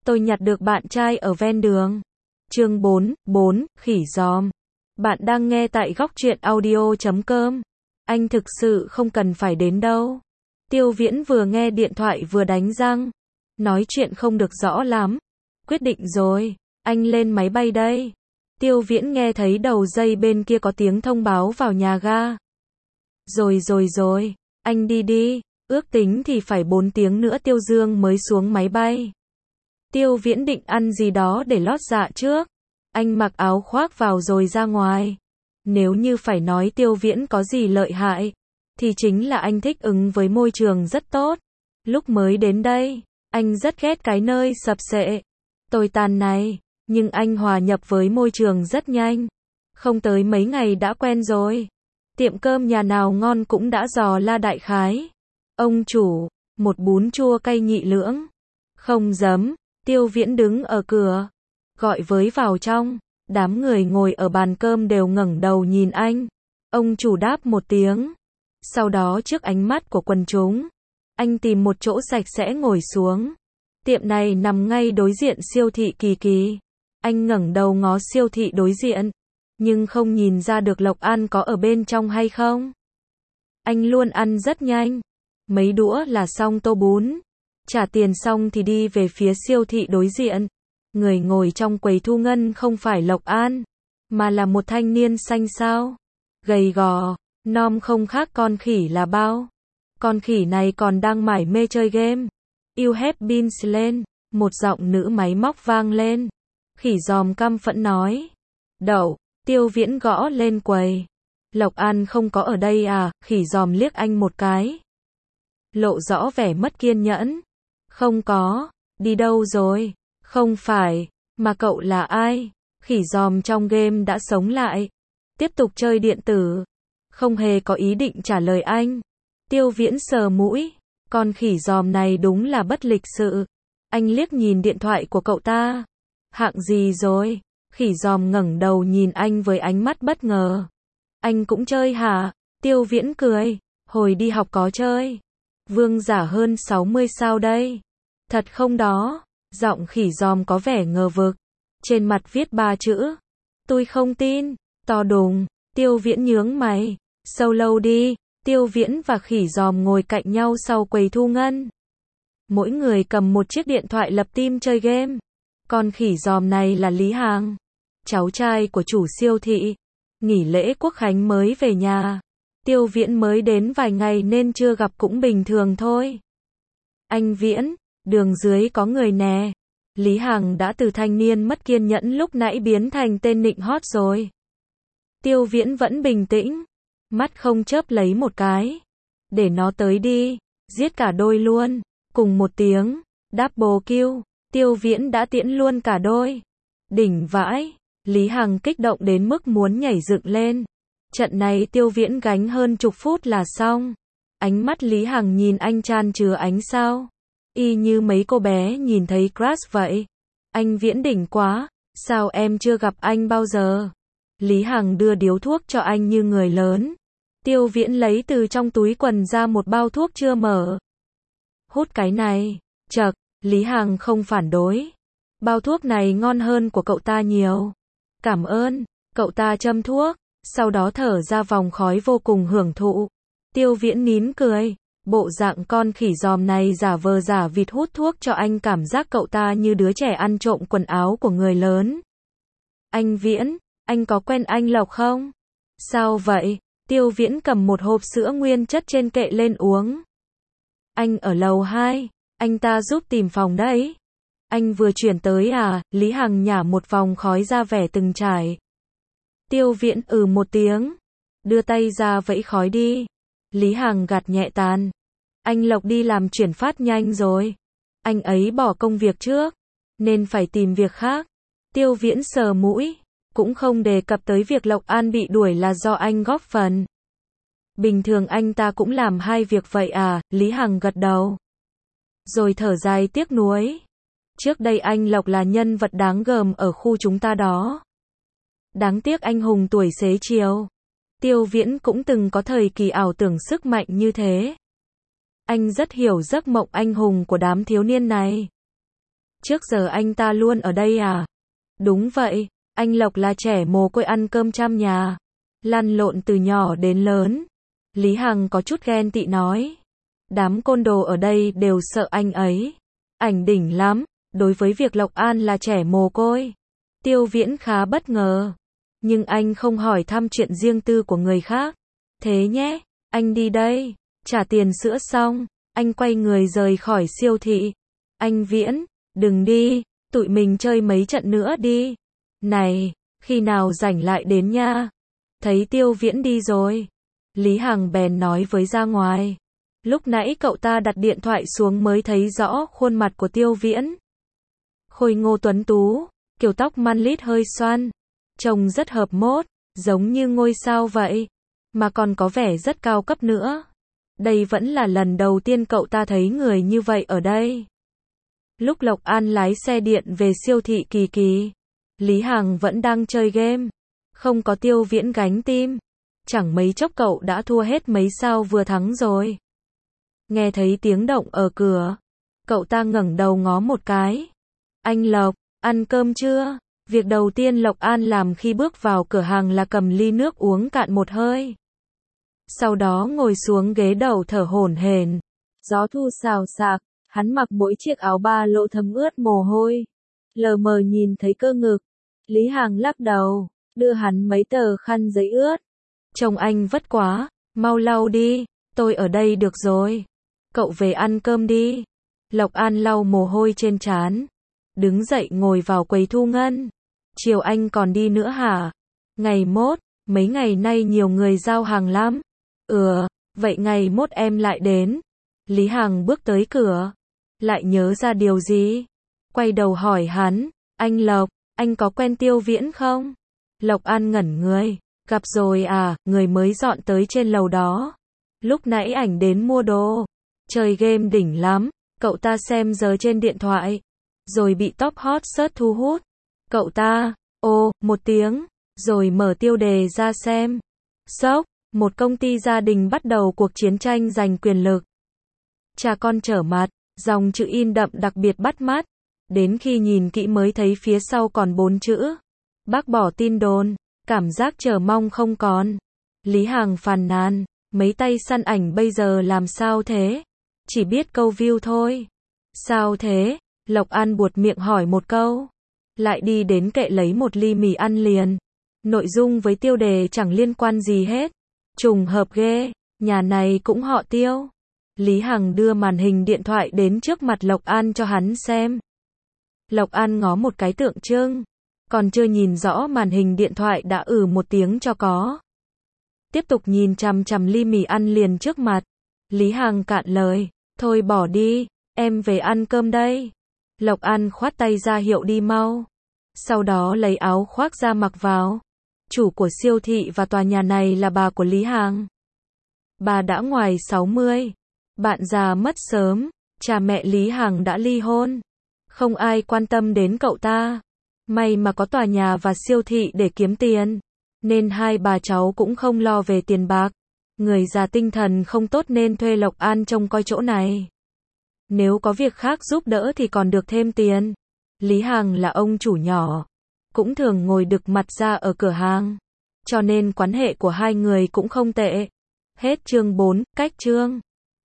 Tôi nhặt được bạn trai ở ven đường. Chương 4, Khỉ giòm. Bạn đang nghe tại góc truyện audio.com. Anh thực sự không cần phải đến đâu. Tiêu Viễn vừa nghe điện thoại vừa đánh răng. Nói chuyện không được rõ lắm. Quyết định rồi, anh lên máy bay đây. Tiêu Viễn nghe thấy đầu dây bên kia có tiếng thông báo vào nhà ga. Rồi, anh đi, ước tính thì phải 4 tiếng nữa Tiêu Dương mới xuống máy bay. Tiêu Viễn định ăn gì đó để lót dạ trước. Anh mặc áo khoác vào rồi ra ngoài. Nếu như phải nói Tiêu Viễn có gì lợi hại, thì chính là anh thích ứng với môi trường rất tốt. Lúc mới đến đây, anh rất ghét cái nơi sập sệ, tồi tàn này, nhưng anh hòa nhập với môi trường rất nhanh. Không tới mấy ngày đã quen rồi. Tiệm cơm nhà nào ngon cũng đã dò la đại khái. Ông chủ, một bún chua cay nhị lưỡng. Không dấm. Tiêu Viễn đứng ở cửa, gọi với vào trong. Đám người ngồi ở bàn cơm đều ngẩng đầu nhìn anh. Ông chủ đáp một tiếng. Sau đó trước ánh mắt của quần chúng, anh tìm một chỗ sạch sẽ ngồi xuống. Tiệm này nằm ngay đối diện siêu thị Kỳ Kỳ. Anh ngẩng đầu ngó siêu thị đối diện, nhưng không nhìn ra được Lộc An có ở bên trong hay không. Anh luôn ăn rất nhanh. Mấy đũa là xong tô bún. Trả tiền xong thì đi về phía siêu thị đối diện. Người ngồi trong quầy thu ngân không phải Lộc An, mà là một thanh niên xanh xao, gầy gò, nom không khác con khỉ là bao. Con khỉ này còn đang mải mê chơi game. You have been slain. Một giọng nữ máy móc vang lên. Khỉ giòm căm phẫn nói. Đậu. Tiêu Viễn gõ lên quầy. Lộc An không có ở đây à? Khỉ giòm liếc anh một cái, lộ rõ vẻ mất kiên nhẫn. Không có. Đi đâu rồi? Không phải. Mà cậu là ai? Khỉ giòm trong game đã sống lại, tiếp tục chơi điện tử, không hề có ý định trả lời anh. Tiêu Viễn sờ mũi. Con khỉ giòm này đúng là bất lịch sự. Anh liếc nhìn điện thoại của cậu ta. Hạng gì rồi? Khỉ giòm ngẩng đầu nhìn anh với ánh mắt bất ngờ. Anh cũng chơi hả? Tiêu Viễn cười. Hồi đi học có chơi. Vương giả hơn 60 sao đây? Thật không đó? Giọng khỉ giòm có vẻ ngờ vực. Trên mặt viết 3 chữ. Tôi không tin. To đùng. Tiêu Viễn nhướng mày. Solo đi. Tiêu Viễn và khỉ giòm ngồi cạnh nhau sau quầy thu ngân. Mỗi người cầm một chiếc điện thoại lập team chơi game. Con khỉ giòm này là Lý Hàng, cháu trai của chủ siêu thị. Nghỉ lễ Quốc khánh mới về nhà. Tiêu Viễn mới đến vài ngày nên chưa gặp cũng bình thường thôi. Anh Viễn, đường dưới có người nè. Lý Hằng đã từ thanh niên mất kiên nhẫn lúc nãy biến thành tên nịnh hót rồi. Tiêu Viễn vẫn bình tĩnh, mắt không chớp lấy một cái. Để nó tới đi, giết cả đôi luôn. Cùng một tiếng, double kill, Tiêu Viễn đã tiễn luôn cả đôi. Đỉnh vãi, Lý Hằng kích động đến mức muốn nhảy dựng lên. Trận này Tiêu Viễn gánh hơn chục phút là xong. Ánh mắt Lý Hằng nhìn anh chan chứa ánh sao, y như mấy cô bé nhìn thấy crush vậy. Anh Viễn đỉnh quá, sao em chưa gặp anh bao giờ? Lý Hằng đưa điếu thuốc cho anh như người lớn. Tiêu Viễn lấy từ trong túi quần ra một bao thuốc chưa mở. Hút cái này. Chậc, Lý Hằng không phản đối. Bao thuốc này ngon hơn của cậu ta nhiều. Cảm ơn. Cậu ta châm thuốc, sau đó thở ra vòng khói vô cùng hưởng thụ. Tiêu Viễn nín cười. Bộ dạng con khỉ giòm này giả vờ giả vịt hút thuốc cho anh cảm giác cậu ta như đứa trẻ ăn trộm quần áo của người lớn. Anh Viễn, anh có quen anh Lộc không? Sao vậy? Tiêu Viễn cầm một hộp sữa nguyên chất trên kệ lên uống. Anh ở lầu 2, anh ta giúp tìm phòng đấy. Anh vừa chuyển tới à? Lý Hằng nhả một vòng khói ra vẻ từng trải. Tiêu Viễn một tiếng, đưa tay ra vẫy khói đi. Lý Hằng gạt nhẹ tàn. Anh Lộc đi làm chuyển phát nhanh rồi. Anh ấy bỏ công việc trước, nên phải tìm việc khác. Tiêu Viễn sờ mũi, cũng không đề cập tới việc Lộc An bị đuổi là do anh góp phần. Bình thường anh ta cũng làm 2 việc vậy à? Lý Hằng gật đầu, rồi thở dài tiếc nuối. Trước đây anh Lộc là nhân vật đáng gờm ở khu chúng ta đó. Đáng tiếc anh hùng tuổi xế chiều. Tiêu Viễn cũng từng có thời kỳ ảo tưởng sức mạnh như thế. Anh rất hiểu giấc mộng anh hùng của đám thiếu niên này. Trước giờ anh ta luôn ở đây à? Đúng vậy, anh Lộc là trẻ mồ côi ăn cơm trăm nhà, lăn lộn từ nhỏ đến lớn. Lý Hằng có chút ghen tị nói. Đám côn đồ ở đây đều sợ anh ấy. Ảnh đỉnh lắm, đối với việc Lộc An là trẻ mồ côi. Tiêu Viễn khá bất ngờ. Nhưng anh không hỏi thăm chuyện riêng tư của người khác. Thế nhé, anh đi đây. Trả tiền sữa xong, anh quay người rời khỏi siêu thị. Anh Viễn, đừng đi, tụi mình chơi mấy trận nữa đi. Này, khi nào rảnh lại đến nha. Thấy Tiêu Viễn đi rồi, Lý Hằng bèn nói với ra ngoài. Lúc nãy cậu ta đặt điện thoại xuống mới thấy rõ khuôn mặt của Tiêu Viễn. Khôi ngô tuấn tú, kiểu tóc man lít hơi xoăn, trông rất hợp mốt, giống như ngôi sao vậy, mà còn có vẻ rất cao cấp nữa. Đây vẫn là lần đầu tiên cậu ta thấy người như vậy ở đây. Lúc Lộc An lái xe điện về siêu thị Kỳ Kỳ, Lý Hằng vẫn đang chơi game, không có Tiêu Viễn gánh tim. Chẳng mấy chốc cậu đã thua hết mấy sao vừa thắng rồi. Nghe thấy tiếng động ở cửa, cậu ta ngẩng đầu ngó một cái. Anh Lộc, ăn cơm chưa? Việc đầu tiên Lộc An làm khi bước vào cửa hàng là cầm ly nước uống cạn một hơi. Sau đó ngồi xuống ghế đầu thở hổn hển. Gió thu xào xạc, hắn mặc mỗi chiếc áo ba lỗ thấm ướt mồ hôi. Lờ mờ nhìn thấy cơ ngực. Lý Hằng lắc đầu, đưa hắn mấy tờ khăn giấy ướt. Trông anh vất quá, mau lau đi, tôi ở đây được rồi. Cậu về ăn cơm đi. Lộc An lau mồ hôi trên trán, đứng dậy ngồi vào quầy thu ngân. Chiều anh còn đi nữa hả? Ngày mốt, mấy ngày nay nhiều người giao hàng lắm. Vậy ngày mốt em lại đến. Lý Hằng bước tới cửa, lại nhớ ra điều gì. Quay đầu hỏi hắn, anh Lộc, anh có quen Tiêu Viễn không? Lộc An ngẩn người, gặp rồi à, người mới dọn tới trên lầu đó. Lúc nãy ảnh đến mua đồ, chơi game đỉnh lắm, cậu ta xem giờ trên điện thoại, rồi bị top hot search thu hút. Cậu ta, một tiếng, rồi mở tiêu đề ra xem. Sốc, một công ty gia đình bắt đầu cuộc chiến tranh giành quyền lực. Cha con trở mặt, dòng chữ in đậm đặc biệt bắt mắt. Đến khi nhìn kỹ mới thấy phía sau còn 4 chữ. Bác bỏ tin đồn, cảm giác chờ mong không còn. Lý Hằng phàn nàn, mấy tay săn ảnh bây giờ làm sao thế? Chỉ biết câu view thôi. Sao thế? Lộc An buột miệng hỏi một câu. Lại đi đến kệ lấy một ly mì ăn liền. Nội dung với tiêu đề chẳng liên quan gì hết. Trùng hợp ghê, nhà này cũng họ Tiêu. Lý Hằng đưa màn hình điện thoại đến trước mặt Lộc An cho hắn xem. Lộc An ngó một cái tượng trưng, còn chưa nhìn rõ màn hình điện thoại đã một tiếng cho có. Tiếp tục nhìn chằm chằm ly mì ăn liền trước mặt. Lý Hằng cạn lời, thôi bỏ đi, em về ăn cơm đây. Lộc An khoát tay ra hiệu đi mau. Sau đó lấy áo khoác ra mặc vào. Chủ của siêu thị và tòa nhà này là bà của Lý Hằng. Bà đã ngoài 60. Bạn già mất sớm, cha mẹ Lý Hằng đã ly hôn. Không ai quan tâm đến cậu ta. May mà có tòa nhà và siêu thị để kiếm tiền, nên hai bà cháu cũng không lo về tiền bạc. Người già tinh thần không tốt nên thuê Lộc An trông coi chỗ này. Nếu có việc khác giúp đỡ thì còn được thêm tiền. Lý Hằng là ông chủ nhỏ, cũng thường ngồi đực mặt ra ở cửa hàng, cho nên quan hệ của hai người cũng không tệ. Hết chương 4, cách chương.